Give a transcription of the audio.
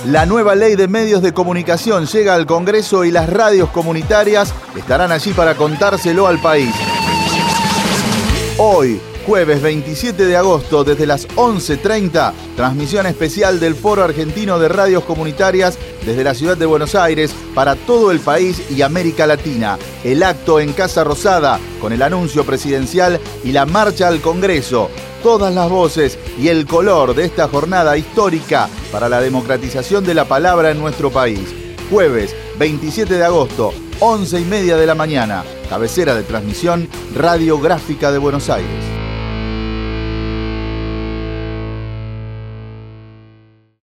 La nueva ley de medios de comunicación llega al Congreso y las radios comunitarias estarán allí para contárselo al país. Hoy, jueves 27 de agosto, desde las 11:30, transmisión especial del Foro Argentino de Radios Comunitarias desde la ciudad de Buenos Aires para todo el país y América Latina. El acto en Casa Rosada, con el anuncio presidencial y la marcha al Congreso. Todas las voces y el color de esta jornada histórica para la democratización de la palabra en nuestro país. Jueves 27 de agosto, 11:30 de la mañana. Cabecera de transmisión, Radio Gráfica de Buenos Aires.